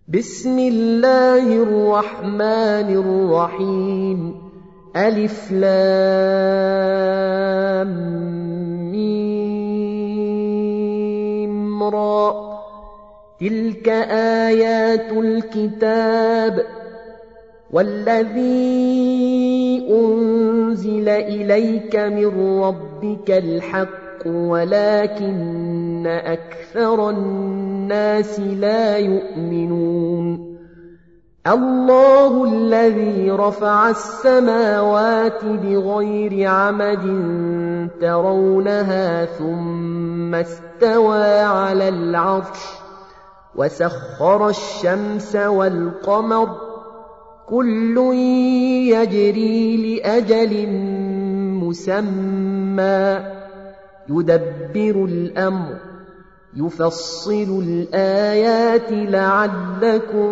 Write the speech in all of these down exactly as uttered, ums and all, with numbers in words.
بسم الله الرحمن الرحيم ألف لام ميم را تلك آيات الكتاب والذي أنزل إليك من ربك الحق ولكن أكثر الناس لا يؤمنون الله الذي رفع السماوات بغير عمد ترونها ثم استوى على العرش وسخر الشمس والقمر كل يجري لأجل مسمى يدبر الأمر يفصل الآيات لعلكم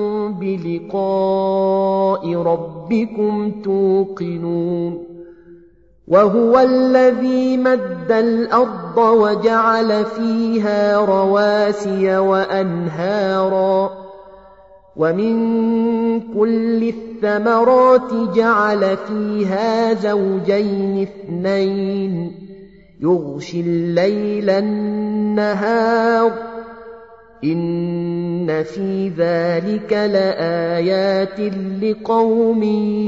بلقاء ربكم توقنون وهو الذي مد الأرض وجعل فيها رواسي وأنهارا ومن كل الثمرات جعل فيها زوجين اثنين يغشي الليل النهار إن في ذلك لآيات لقوم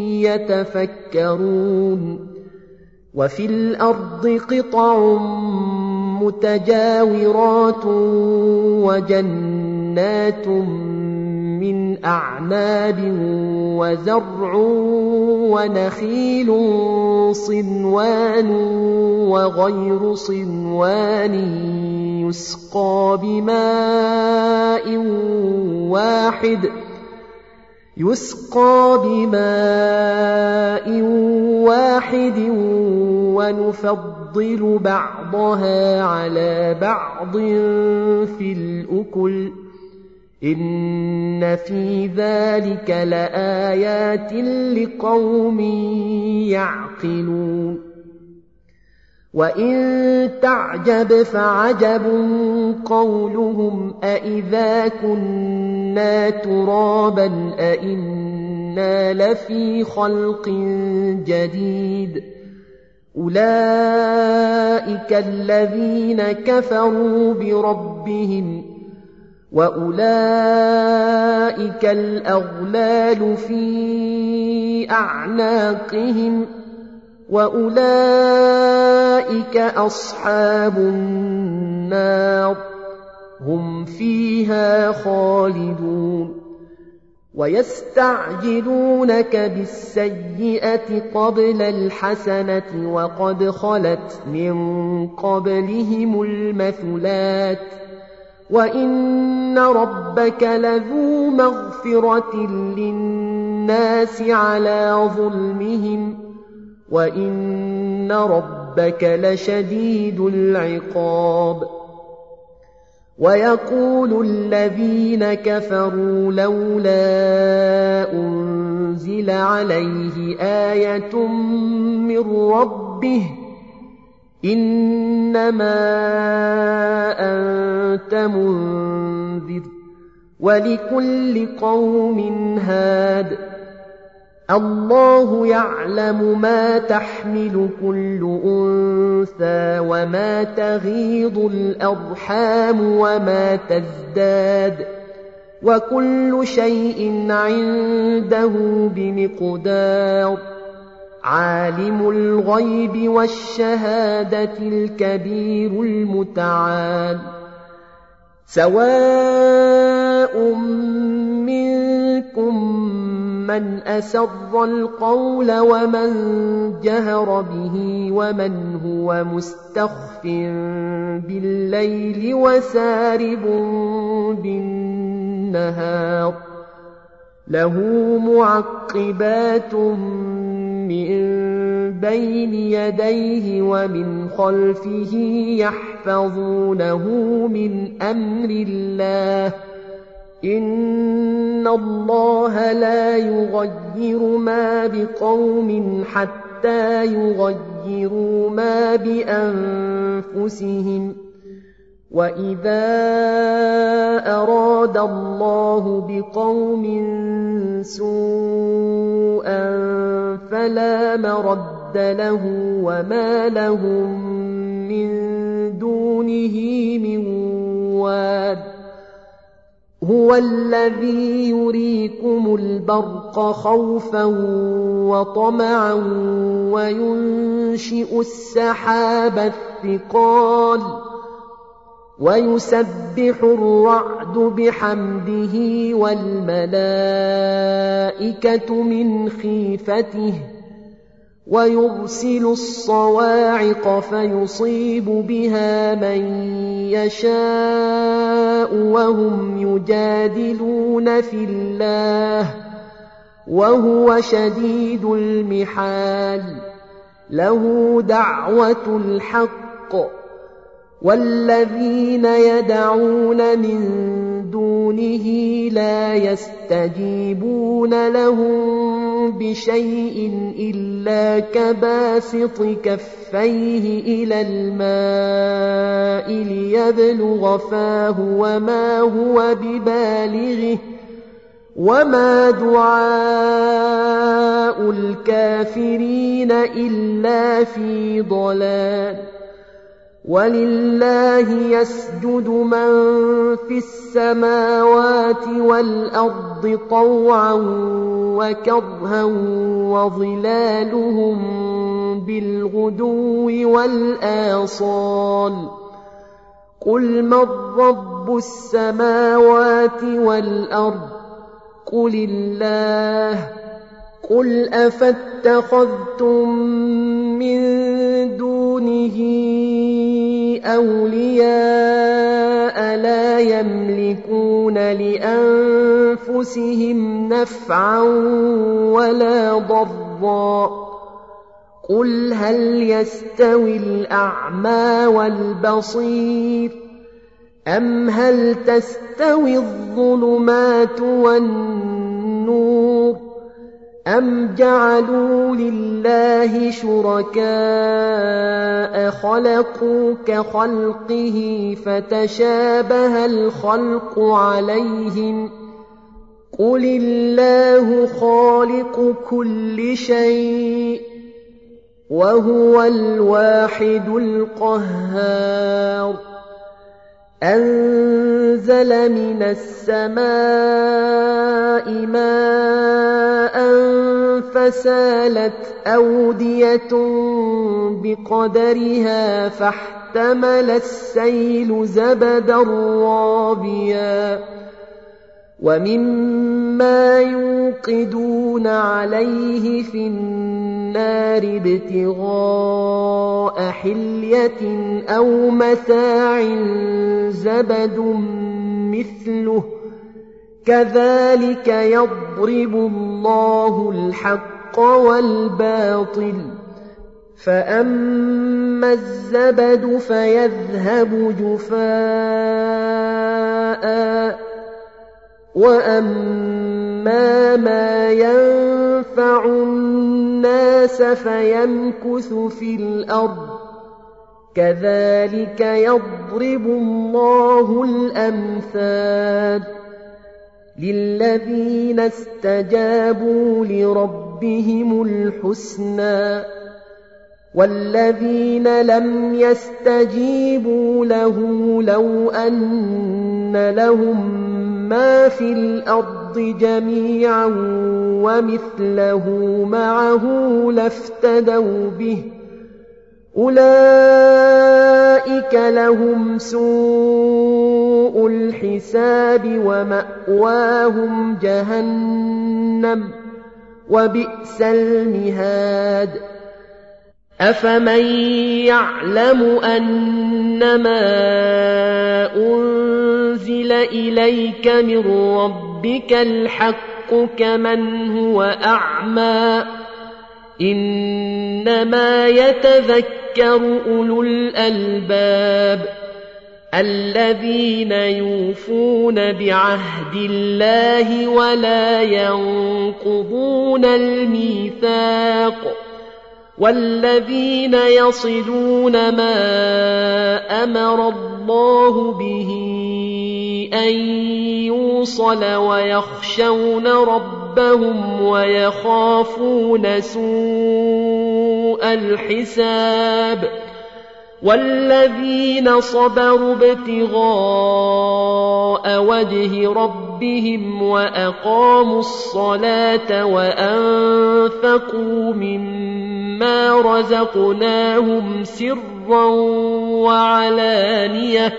يتفكرون وفي الأرض قطع متجاورات وجنات من أعناب وزرع ونخيل صنوان وغير صنوان يسقى بماء واحد يسقى بماء واحد ونفضل بعضها على بعض في الأكل إن في ذلك لآيات لقوم يعقلون وإن تعجب فعجب قولهم أإذا كنا ترابا أإنا لفي خلق جديد أولئك الذين كفروا بربهم وأولئك الأغلال في أعناقهم وأولئك أصحاب النار هم فيها خالدون ويستعجلونك بالسيئة قبل الحسنة وقد خلت من قبلهم المثلات وإن ربك لذو مغفرة للناس على ظلمهم وإن ربك لشديد العقاب ويقول الذين كفروا لولا أنزل عليه آية من ربه إنما أنت منذر ولكل قوم هاد الله يعلم ما تحمل كل أنثى وما تغيض الأرحام وما تزداد وكل شيء عنده بمقدار عالم الغيب والشهادة الكبير المتعال سواء منكم من أسر القول ومن جهر به ومن هو مستخف بالليل وسارب بالنهار له معقبات من بين يديه ومن خلفه يحفظونه من أمر الله إن الله لا يغير ما بقوم حتى يغيروا ما بأنفسهم وَإِذَا أَرَادَ اللَّهُ بِقَوْمٍ سُوءًا فَلَا مَرَدَّ لَهُ وَمَا لَهُم مِّن دُونِهِ مِن وَالٍ هُوَ الَّذِي يُرِيكُمُ الْبَرْقَ خَوْفًا وَطَمَعًا وَيُنشِئُ السَّحَابَ الثِّقَالَ وَيُسَبِّحُ الرَّعْدُ بِحَمْدِهِ وَالْمَلَائِكَةُ مِنْ خِيفَتِهِ وَيُرْسِلُ الصَّوَاعِقَ فَيُصِيبُ بِهَا مَن يَشَاءُ وَهُمْ يُجَادِلُونَ فِي اللَّهِ وَهُوَ شَدِيدُ الْمِحَالِ لَهُ دَعْوَةُ الْحَقِّ وَالَّذِينَ يَدْعُونَ مِن دُونِهِ لَا يَسْتَجِيبُونَ لَهُم بِشَيْءٍ إِلَّا كَبَاسِطِ كَفَّيْهِ إِلَى الْمَاءِ لِيَبْلُغَ فَاهُ وَمَا هُوَ بِبَالِغِهِ وَمَا دُعَاءُ الْكَافِرِينَ إِلَّا فِي ضَلَالٍ وَلِلَّهِ يَسْجُدُ مَن فِي السَّمَاوَاتِ وَالْأَرْضِ طَوْعًا وَكَرْهًا وَظِلَالُهُم بِالْغُدُوِّ وَالْآصَالِ قُلْ مَن رَّبُّ السَّمَاوَاتِ وَالْأَرْضِ قُلِ اللَّهُ قُلْ أَفَاتَّخَذْتُم مِّن دُونِهِ أَوْلِيَاءَ لَا يَمْلِكُونَ لِأَنفُسِهِمْ نَفْعًا وَلَا ضَرًّا قُلْ هَلْ يَسْتَوِي الْأَعْمَى وَالْبَصِيرُ أَمْ هَلْ تَسْتَوِي الظُّلُمَاتُ وَالنُّورُ أَمْ جَعَلُوا لِلَّهِ شُرَكَاءَ خَلَقُوا كَخَلْقِهِ فَتَشَابَهَ الْخَلْقُ عَلَيْهِمْ قُلِ اللَّهُ خَالِقُ كُلِّ شَيْءٍ وَهُوَ الْوَاحِدُ الْقَهَّارُ أَنزَلَ مِنَ السَّمَاءِ مَاءً فَسَالَتْ أَوْدِيَةٌ بِقَدَرِهَا فَاحْتَمَلَ السَّيْلُ زَبَدًا رَّابِيًا وَمِمَّا يُوقِدُونَ عَلَيْهِ فِي النَّارِ ابْتِغَاءَ حِلْيَةٍ أَوْ مَتَاعٍ زَبَدٌ مِّثْلُهُ كَذَلِكَ يَضْرِبُ اللَّهُ الْحَقَّ وَالْبَاطِلَ فَأَمَّا الزَّبَدُ فَيَذْهَبُ جُفَاءً وَأَمَّا مَا يَنفَعُ النَّاسَ فَيَمْكُثُ فِي الْأَرْضِ كَذَلِكَ يَضْرِبُ اللَّهُ الْأَمْثَالَ لِلَّذِينَ اسْتَجَابُوا لِرَبِّهِمُ الْحُسْنَى وَالَّذِينَ لَمْ يَسْتَجِيبُوا لَهُ لَوْ أَنَّ لَهُم مَّا فِي الْأَرْضِ جَمِيعًا وَمِثْلَهُ مَعَهُ لَافْتَدَوْا بِهِ أُولَئِكَ لَهُمْ سُوءُ الْحِسَابِ وَمَأْوَاهُمْ جَهَنَّمُ وَبِئْسَ الْمِهَادُ أَفَمَن يَعْلَمُ أَنَّمَا أُنزِلَ إِلَيْكَ مِن رَّبِّكَ الْحَقُّ كَمَنْ هُوَ أَعْمَىٰ إِنَّمَا يَتَذَكَّرُ أُولُو الْأَلْبَابِ الَّذِينَ يُوفُونَ بِعَهْدِ اللَّهِ وَلَا يَنقُضُونَ الْمِيثَاقَ والذين يصلون ما أمر الله به أن يوصل ويخشون ربهم ويخافون سوء الحساب والذين صبروا ابتغاء وجه ربهم وأقاموا الصلاة وأنفقوا مما رزقناهم سرا وعلانية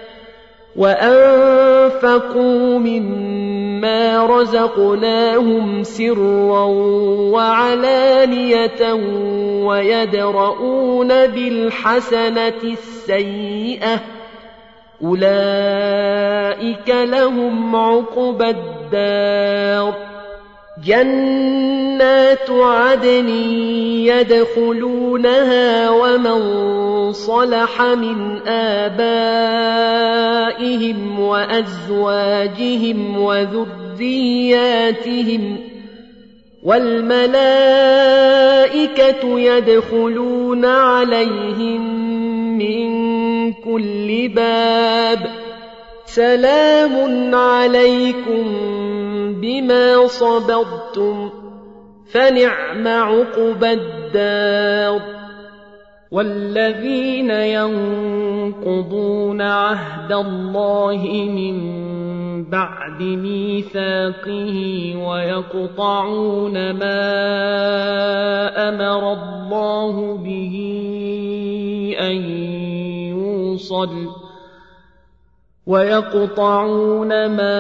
وأنفقوا مما رزقناهم سرا وعلانية ويدرؤون بالحسنة السيئة أولئك لهم عقبى الدار جنات عدن يدخلونها ومن صلح من آبائهم وأزواجهم وذرياتهم والملائكة يدخلون عليهم من كل باب سلام عليكم بما صبرتم فنعم عقبى الدار والذين ينقضون عهد الله من بعد ميثاقه ويقطعون ما أمر الله به أن يوصل ويقطعون ما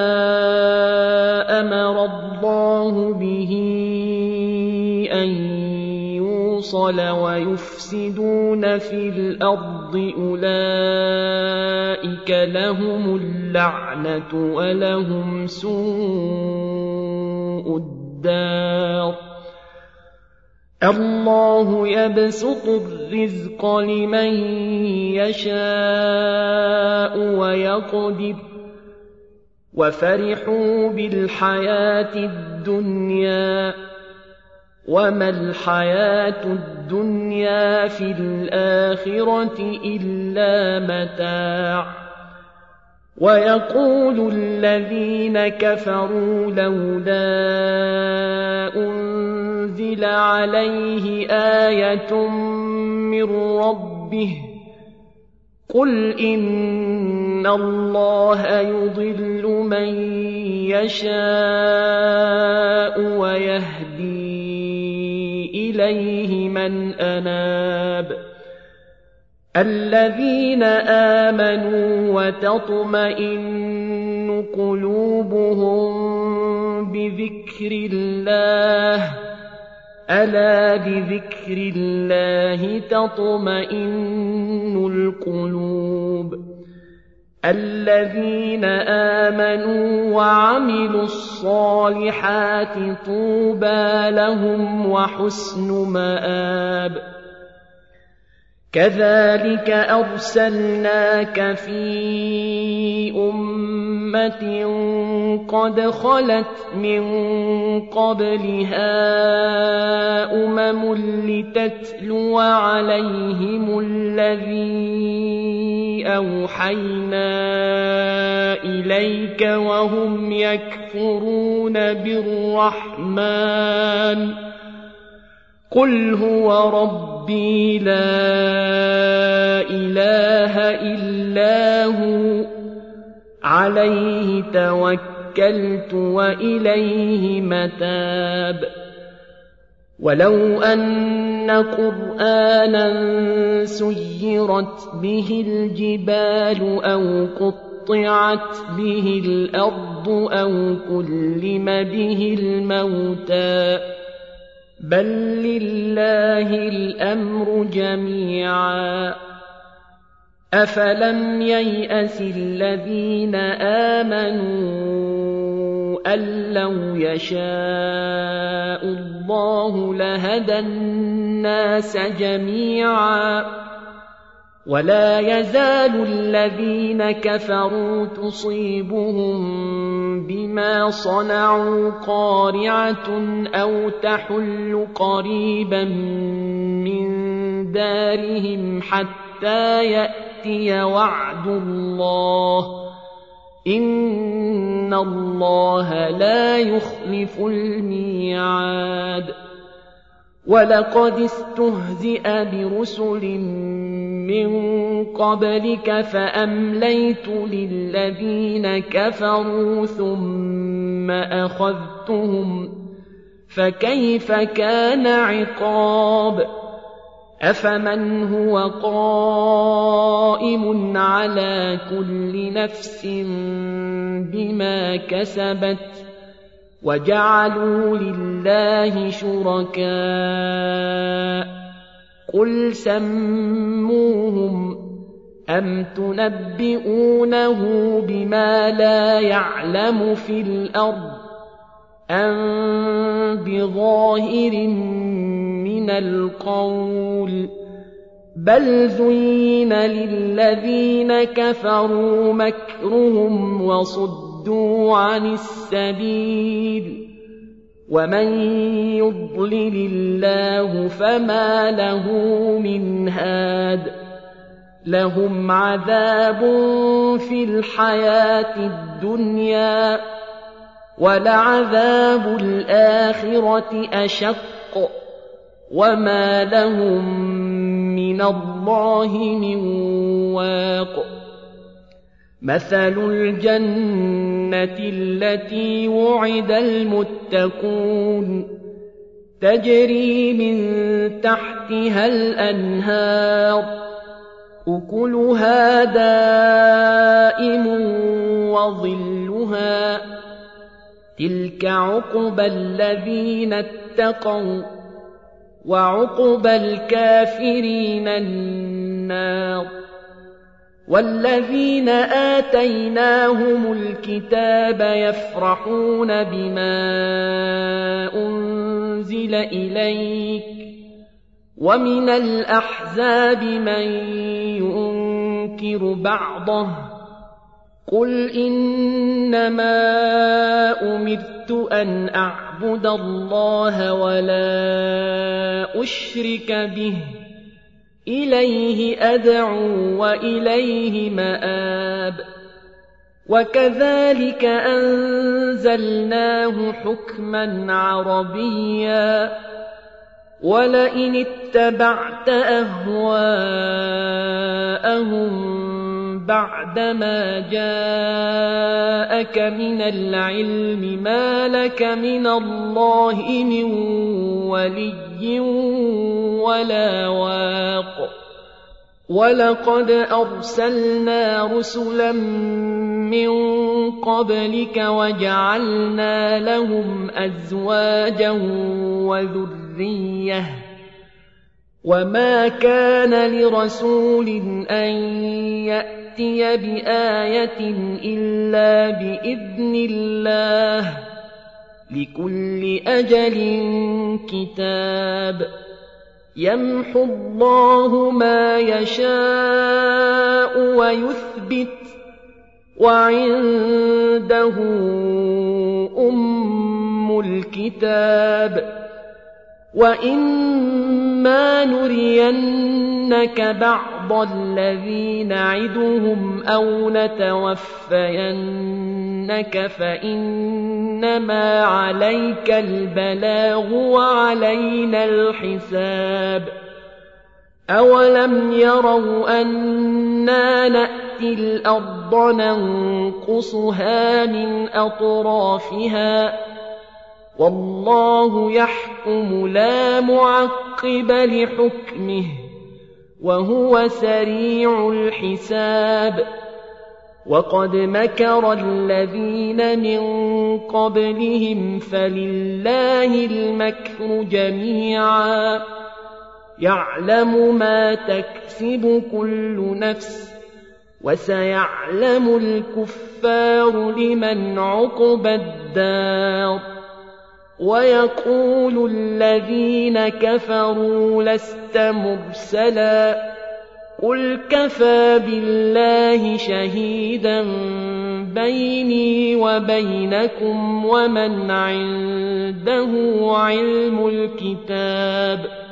أمر الله به أن يوصل ويفسدون في الأرض أولئك لهم اللعنة ولهم سوء الدار الله يبسط الرزق لمن يشاء ويقدر وفرحوا بالحياة الدنيا وما الحياة الدنيا في الآخرة إلا متاع ويقول الذين كفروا لولا أنزل عليه آية من ربه قل إن الله يضل من يشاء ويهدي إليه من أناب الذين آمنوا وتطمئن قلوبهم بذكر الله ألا بذكر الله تطمئن القلوب الذين آمنوا وعملوا الصالحات طوبى لهم وحسن مآب كذلك أرسلناك في أمة قد خلت من قبلها أمم لتتلو عليهم الذي أوحينا إليك وهم يكفرون بالرحمن قل هو ربي لا إله إلا هو عليه توكلت وإليه متاب ولو أن قرآنا سيرت به الجبال أو قطعت به الأرض أو كلم به الموتى بل لله الأمر جميعا أفلم ييأس الذين آمنوا أن لو يشاء الله لهدى الناس جميعا ولا يزال الذين كفروا تصيبهم بما صنعوا قارعة أو تحل قريبا من دارهم حتى يأتي وعد الله إن الله لا يخلف الميعاد ولقد استهزئ برسل من قبلك فأمليت للذين كفروا ثم أخذتهم فكيف كان عقاب أفمن هو قائم على كل نفس بما كسبت وجعلوا لله شركاء قل سموهم أم تنبئونه بما لا يعلم في الأرض أم بظاهر من القول بل زين للذين كفروا مكرهم وصدوا عن السبيل ومن يضلل الله فما له من هاد لهم عذاب في الحياة الدنيا ولعذاب الآخرة أشق وما لهم من الله من واق مثل الجنة التي وعد المتقون تجري من تحتها الأنهار أكلها دائم وظلها تلك عقبى الذين اتقوا وعقبى الكافرين النار والذين آتيناهم الكتاب يفرحون بما أنزل إليك ومن الأحزاب من ينكر بعضه قل إنما أمرت أن أعبد الله ولا أشرك به إليه أدعو وإليه مآب وكذلك أنزلناه حكما عربيا ولئن اتبعت أهواءهم بعدما جاءك من العلم ما لك من الله من ولي ولا واق ولقد أرسلنا رسلا من قبلك وجعلنا لهم أزواجا وذرية وما كان لرسول أن يأتي بآية إلا بإذن الله لكل أجل كتاب يمحو الله ما يشاء ويثبت وعنده أم الكتاب وإما نرينك بعض الذي نعدهم أو نتوفينك فإنما عليك البلاغ وعلينا الحساب أولم يروا أنا نأتي الأرض ننقصها من أطرافها والله يحكم لا معقب لحكمه وهو سريع الحساب وقد مكر الذين من قبلهم فلله المكر جميعا يعلم ما تكسب كل نفس وسيعلم الكفار لمن عقبى الدار ويقول الذين كفروا لست مرسلا قل كفى بالله شهيدا بيني وبينكم ومن عنده علم الكتاب